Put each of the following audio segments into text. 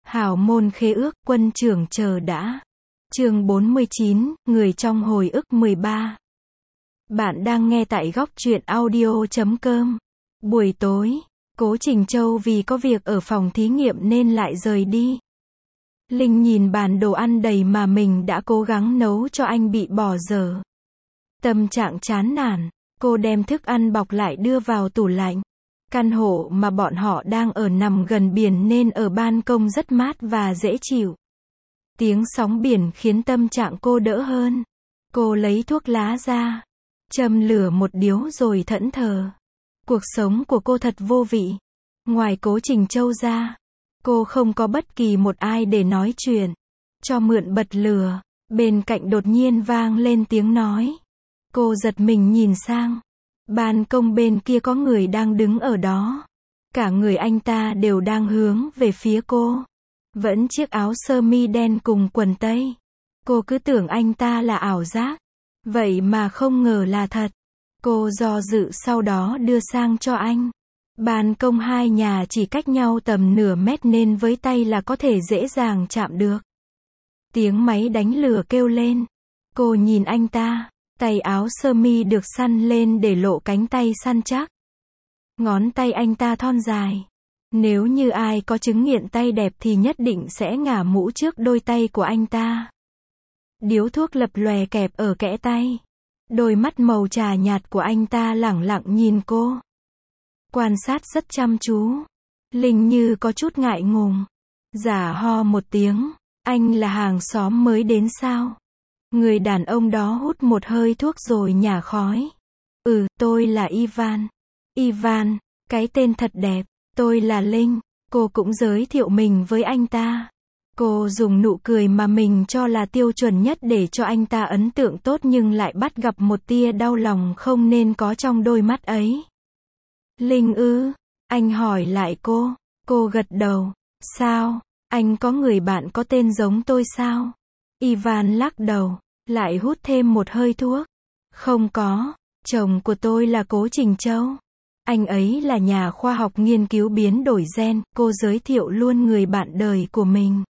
Hảo môn khế ước, quân trưởng chờ đã. Chương 49, người trong hồi ức 13. Bạn đang nghe tại góc truyện audio.com. Buổi tối, Cố Trình Châu vì có việc ở phòng thí nghiệm nên lại rời đi. Linh nhìn bàn đồ ăn đầy mà mình đã cố gắng nấu cho anh bị bỏ dở. Tâm trạng chán nản, cô đem thức ăn bọc lại đưa vào tủ lạnh. Căn hộ mà bọn họ đang ở nằm gần biển nên ở ban công rất mát và dễ chịu. Tiếng sóng biển khiến tâm trạng cô đỡ hơn. Cô lấy thuốc lá ra, châm lửa một điếu rồi thẫn thờ. Cuộc sống của cô thật vô vị. Ngoài Cố Trình Châu ra, cô không có bất kỳ một ai để nói chuyện. Cho mượn bật lửa, bên cạnh đột nhiên vang lên tiếng nói. Cô giật mình nhìn sang. Ban công bên kia có người đang đứng ở đó. Cả người anh ta đều đang hướng về phía cô. Vẫn chiếc áo sơ mi đen cùng quần tây. Cô cứ tưởng anh ta là ảo giác. Vậy mà không ngờ là thật. Cô do dự sau đó đưa sang cho anh. Ban công hai nhà chỉ cách nhau tầm nửa mét nên với tay là có thể dễ dàng chạm được. Tiếng máy đánh lửa kêu lên. Cô nhìn anh ta. Tay áo sơ mi được săn lên để lộ cánh tay săn chắc. Ngón tay anh ta thon dài. Nếu như ai có chứng nghiện tay đẹp thì nhất định sẽ ngả mũ trước đôi tay của anh ta. Điếu thuốc lập lòe kẹp ở kẽ tay. Đôi mắt màu trà nhạt của anh ta lẳng lặng nhìn cô. Quan sát rất chăm chú. Linh như có chút ngại ngùng. Giả ho một tiếng. Anh là hàng xóm mới đến sao? Người đàn ông đó hút một hơi thuốc rồi nhả khói. Tôi là Ivan. Ivan, cái tên thật đẹp. Tôi là Linh. Cô cũng giới thiệu mình với anh ta. Cô dùng nụ cười mà mình cho là tiêu chuẩn nhất để cho anh ta ấn tượng tốt nhưng lại bắt gặp một tia đau lòng không nên có trong đôi mắt ấy. Linh ư? Anh hỏi lại cô. Cô gật đầu. Sao? Anh có người bạn có tên giống tôi sao? Ivan lắc đầu, lại hút thêm một hơi thuốc. Không có, chồng của tôi là Cố Trình Châu. Anh ấy là nhà khoa học nghiên cứu biến đổi gen, cô giới thiệu luôn người bạn đời của mình.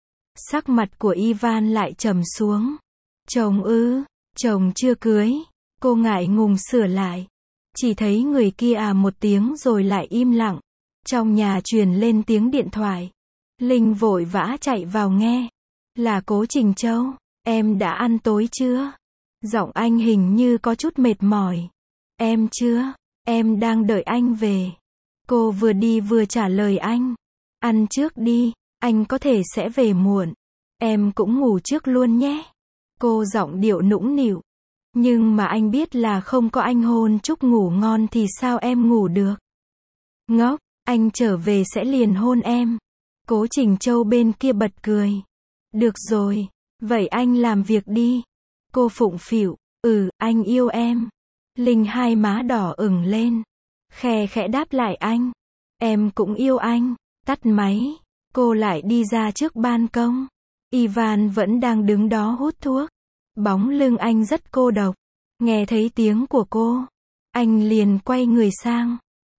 Sắc mặt của Ivan lại trầm xuống. Chồng ư? Chồng chưa cưới. Cô ngại ngùng sửa lại. Chỉ thấy người kia một tiếng rồi lại im lặng. Trong nhà truyền lên tiếng điện thoại. Linh vội vã chạy vào nghe. Là Cố Trình Châu. Em đã ăn tối chưa? Giọng anh hình như có chút mệt mỏi. Em chưa. Em đang đợi anh về. Cô vừa đi vừa trả lời anh. Ăn trước đi, anh có thể sẽ về muộn. Em cũng ngủ trước luôn nhé. Cô giọng điệu nũng nịu. Nhưng mà anh biết là không có anh hôn chúc ngủ ngon thì sao em ngủ được? Ngốc, anh trở về sẽ liền hôn em. Cố Trình Châu bên kia bật cười. Được rồi, vậy anh làm việc đi. Cô phụng phịu. Anh yêu em. Linh hai má đỏ ửng lên. Khe khẽ đáp lại anh. Em cũng yêu anh. Tắt máy. Cô lại đi ra trước ban công. Ivan vẫn đang đứng đó hút thuốc. Bóng lưng anh rất cô độc. Nghe thấy tiếng của cô. Anh liền quay người sang.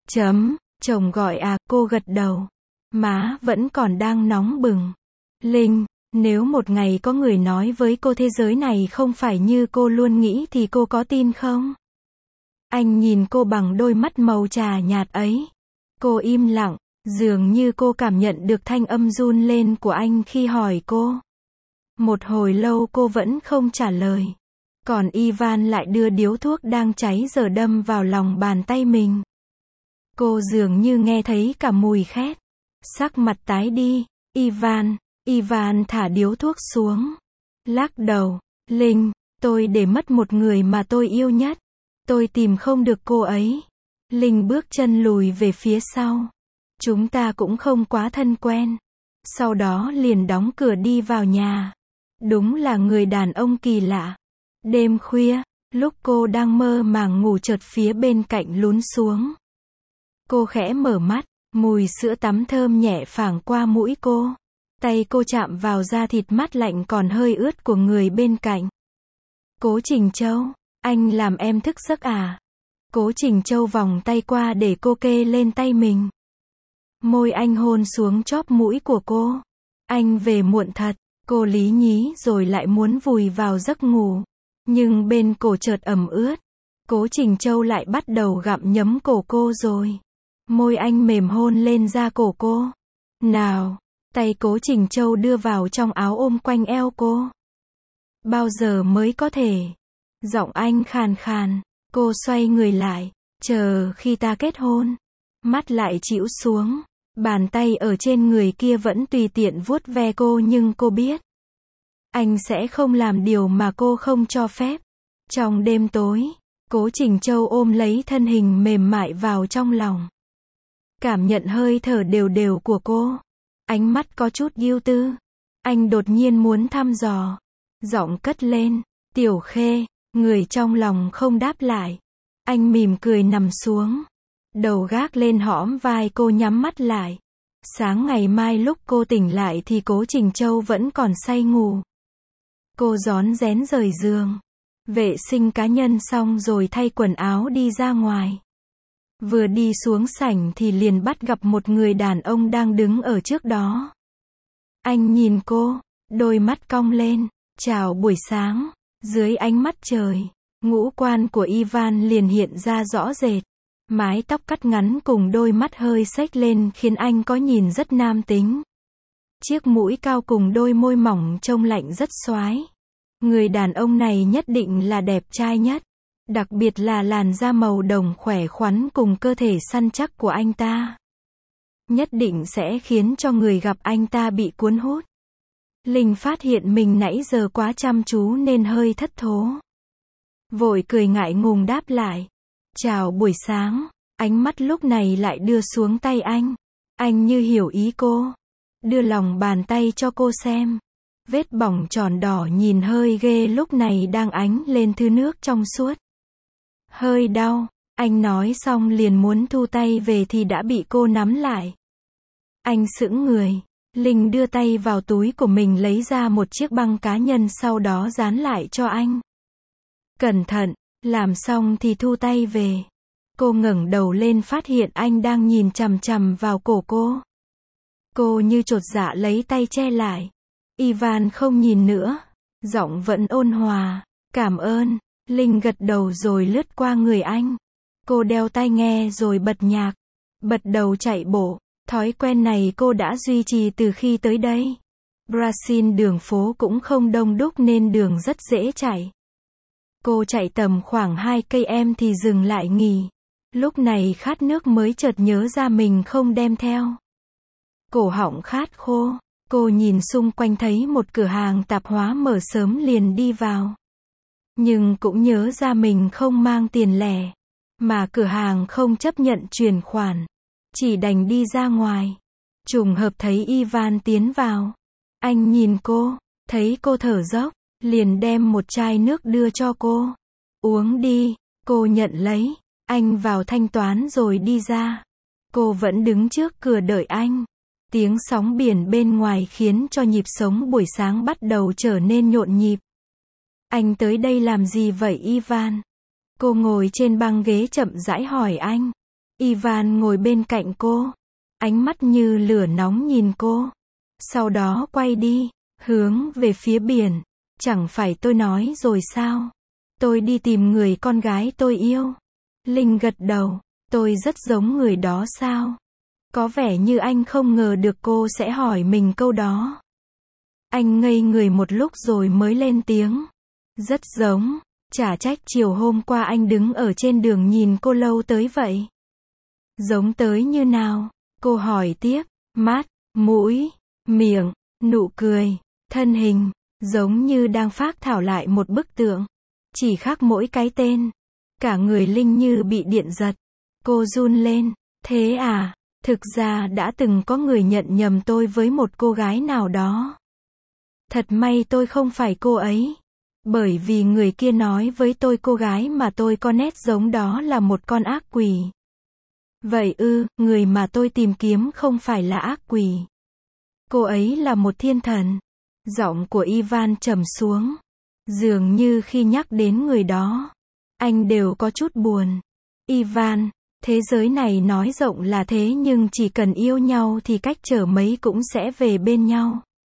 Chồng gọi cô gật đầu. Má vẫn còn đang nóng bừng. Linh, nếu một ngày có người nói với cô thế giới này không phải như cô luôn nghĩ thì cô có tin không? Anh nhìn cô bằng đôi mắt màu trà nhạt ấy. Cô im lặng, dường như cô cảm nhận được thanh âm run lên của anh khi hỏi cô. Một hồi lâu cô vẫn không trả lời. Còn Ivan lại đưa điếu thuốc đang cháy giờ đâm vào lòng bàn tay mình. Cô dường như nghe thấy cả mùi khét. Sắc mặt tái đi. Ivan thả điếu thuốc xuống. Lắc đầu. Linh, tôi để mất một người mà tôi yêu nhất. Tôi tìm không được cô ấy. Linh bước chân lùi về phía sau. Chúng ta cũng không quá thân quen. Sau đó liền đóng cửa đi vào nhà. Đúng là người đàn ông kỳ lạ. Đêm khuya, lúc cô đang mơ màng ngủ chợt phía bên cạnh lún xuống. Cô khẽ mở mắt, mùi sữa tắm thơm nhẹ phảng qua mũi cô. Tay cô chạm vào da thịt mát lạnh còn hơi ướt của người bên cạnh. Cố Trình Châu, anh làm em thức giấc à? Cố Trình Châu vòng tay qua để cô kê lên tay mình. Môi anh hôn xuống chóp mũi của cô. Anh về muộn thật. Cô lý nhí rồi lại muốn vùi vào giấc ngủ. Nhưng bên cổ chợt ẩm ướt. Cố Trình Châu lại bắt đầu gặm nhấm cổ cô rồi. Môi anh mềm hôn lên da cổ cô. Nào. Tay Cố Trình Châu đưa vào trong áo ôm quanh eo cô. Bao giờ mới có thể? Giọng anh khàn khàn. Cô xoay người lại. Chờ khi ta kết hôn. Mắt lại chĩu xuống. Bàn tay ở trên người kia vẫn tùy tiện vuốt ve cô nhưng cô biết. Anh sẽ không làm điều mà cô không cho phép. Trong đêm tối, Cố Trình Châu ôm lấy thân hình mềm mại vào trong lòng. Cảm nhận hơi thở đều đều của cô. Ánh mắt có chút ưu tư. Anh đột nhiên muốn thăm dò. Giọng cất lên. Tiểu Khê. Người trong lòng không đáp lại. Anh mỉm cười nằm xuống. Đầu gác lên hõm vai cô nhắm mắt lại. Sáng ngày mai lúc cô tỉnh lại thì Cố Trình Châu vẫn còn say ngủ. Cô rón rén rời giường. Vệ sinh cá nhân xong rồi thay quần áo đi ra ngoài. Vừa đi xuống sảnh thì liền bắt gặp một người đàn ông đang đứng ở trước đó. Anh nhìn cô, đôi mắt cong lên. Chào buổi sáng. Dưới ánh mắt trời, ngũ quan của Ivan liền hiện ra rõ rệt. Mái tóc cắt ngắn cùng đôi mắt hơi xếch lên khiến anh có nhìn rất nam tính. Chiếc mũi cao cùng đôi môi mỏng trông lạnh rất xoái. Người đàn ông này nhất định là đẹp trai nhất. Đặc biệt là làn da màu đồng khỏe khoắn cùng cơ thể săn chắc của anh ta. Nhất định sẽ khiến cho người gặp anh ta bị cuốn hút. Linh phát hiện mình nãy giờ quá chăm chú nên hơi thất thố. Vội cười ngại ngùng đáp lại. Chào buổi sáng. Ánh mắt lúc này lại đưa xuống tay anh. Anh như hiểu ý cô. Đưa lòng bàn tay cho cô xem. Vết bỏng tròn đỏ nhìn hơi ghê lúc này đang ánh lên thứ nước trong suốt. Hơi đau. Anh nói xong liền muốn thu tay về thì đã bị cô nắm lại. Anh sững người. Linh đưa tay vào túi của mình lấy ra một chiếc băng cá nhân sau đó dán lại cho anh. Cẩn thận. Làm xong thì thu tay về. Cô ngẩng đầu lên phát hiện anh đang nhìn chằm chằm vào cổ cô. Cô như chột dạ lấy tay che lại. Ivan không nhìn nữa. Giọng vẫn ôn hòa. Cảm ơn. Linh gật đầu rồi lướt qua người anh. Cô đeo tai nghe rồi bật nhạc. Bật đầu chạy bộ. Thói quen này cô đã duy trì từ khi tới đây. Brazil đường phố cũng không đông đúc nên đường rất dễ chạy. Cô chạy tầm khoảng 2 km thì dừng lại nghỉ. Lúc này khát nước mới chợt nhớ ra mình không đem theo. Cổ họng khát khô. Cô nhìn xung quanh thấy một cửa hàng tạp hóa mở sớm liền đi vào. Nhưng cũng nhớ ra mình không mang tiền lẻ. Mà cửa hàng không chấp nhận chuyển khoản. Chỉ đành đi ra ngoài. Trùng hợp thấy Ivan tiến vào. Anh nhìn cô. Thấy cô thở dốc. Liền đem một chai nước đưa cho cô. Uống đi. Cô nhận lấy. Anh vào thanh toán rồi đi ra. Cô vẫn đứng trước cửa đợi anh. Tiếng sóng biển bên ngoài khiến cho nhịp sống buổi sáng bắt đầu trở nên nhộn nhịp. Anh tới đây làm gì vậy Ivan? Cô ngồi trên băng ghế chậm rãi hỏi anh. Ivan ngồi bên cạnh cô. Ánh mắt như lửa nóng nhìn cô. Sau đó quay đi. Hướng về phía biển. Chẳng phải tôi nói rồi sao? Tôi đi tìm người con gái tôi yêu. Linh gật đầu. Tôi rất giống người đó sao? Có vẻ như anh không ngờ được cô sẽ hỏi mình câu đó. Anh ngây người một lúc rồi mới lên tiếng. Rất giống. Chả trách chiều hôm qua anh đứng ở trên đường nhìn cô lâu tới vậy. Giống tới như nào? Cô hỏi tiếp. Mắt, mũi, miệng, nụ cười, thân hình. Giống như đang phác thảo lại một bức tượng. Chỉ khác mỗi cái tên. Cả người Linh như bị điện giật. Cô run lên. Thế à? Thực ra đã từng có người nhận nhầm tôi với một cô gái nào đó. Thật may tôi không phải cô ấy. Bởi vì người kia nói với tôi cô gái mà tôi có nét giống đó là một con ác quỷ. Vậy người mà tôi tìm kiếm không phải là ác quỷ. Cô ấy là một thiên thần. Giọng của Ivan trầm xuống. Dường như khi nhắc đến người đó, anh đều có chút buồn. Ivan, thế giới này nói rộng là thế nhưng chỉ cần yêu nhau thì cách trở mấy cũng sẽ về bên nhau.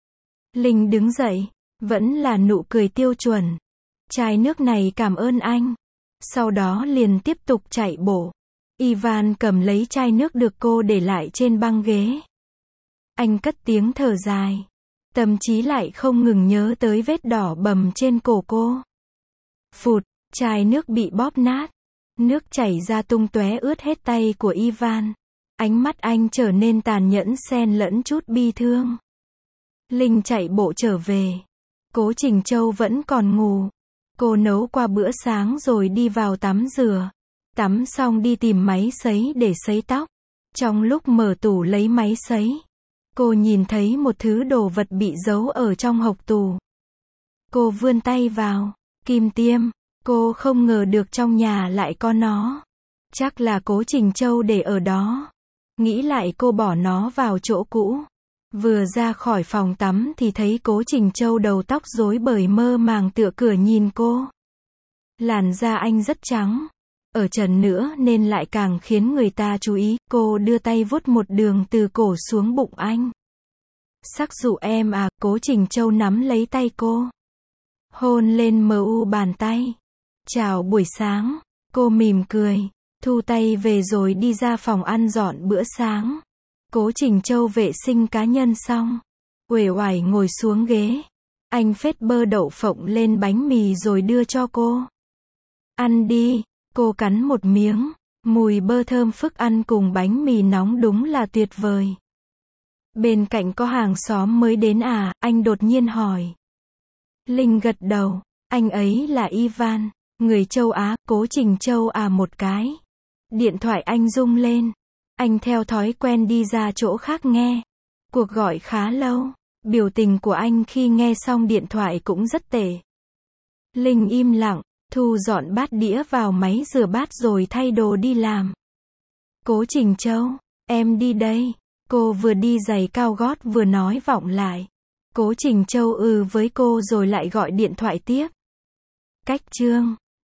Linh đứng dậy, vẫn là nụ cười tiêu chuẩn. Chai nước này cảm ơn anh. Sau đó liền tiếp tục chạy bộ. Ivan cầm lấy chai nước được cô để lại trên băng ghế. Anh cất tiếng thở dài. Tâm trí lại không ngừng nhớ tới vết đỏ bầm trên cổ cô. Phụt, chai nước bị bóp nát. Nước chảy ra tung tóe ướt hết tay của Ivan. Ánh mắt anh trở nên tàn nhẫn xen lẫn chút bi thương. Linh chạy bộ trở về. Cố Trình Châu vẫn còn ngủ. Cô nấu qua bữa sáng rồi đi vào tắm rửa. Tắm xong đi tìm máy sấy để sấy tóc. Trong lúc mở tủ lấy máy sấy, cô nhìn thấy một thứ đồ vật bị giấu ở trong hộc tủ. Cô vươn tay vào, kim tiêm. Cô không ngờ được trong nhà lại có nó. Chắc là Cố Trình Châu để ở đó. Nghĩ lại cô bỏ nó vào chỗ cũ. Vừa ra khỏi phòng tắm thì thấy Cố Trình Châu đầu tóc rối bời mơ màng tựa cửa nhìn cô. Làn da anh rất trắng. Ở trần nữa nên lại càng khiến người ta chú ý. Cô đưa tay vuốt một đường từ cổ xuống bụng anh. Sắc dụ em à, Cố Trình Châu nắm lấy tay cô. Hôn lên mu bàn tay. Chào buổi sáng. Cô mỉm cười. Thu tay về rồi đi ra phòng ăn dọn bữa sáng. Cố Trình Châu vệ sinh cá nhân xong. Uể oải ngồi xuống ghế. Anh phết bơ đậu phộng lên bánh mì rồi đưa cho cô. Ăn đi. Cô cắn một miếng. Mùi bơ thơm phức ăn cùng bánh mì nóng đúng là tuyệt vời. Bên cạnh có hàng xóm mới đến à? Anh đột nhiên hỏi. Linh gật đầu. Anh ấy là Ivan. Người châu Á. Cố Trình Châu à một cái. Điện thoại anh rung lên. Anh theo thói quen đi ra chỗ khác nghe. Cuộc gọi khá lâu. Biểu tình của anh khi nghe xong điện thoại cũng rất tệ. Linh im lặng, thu dọn bát đĩa vào máy rửa bát rồi thay đồ đi làm. Cố Trình Châu, em đi đây. Cô vừa đi giày cao gót vừa nói vọng lại. Cố Trình Châu với cô rồi lại gọi điện thoại tiếp. Cách chương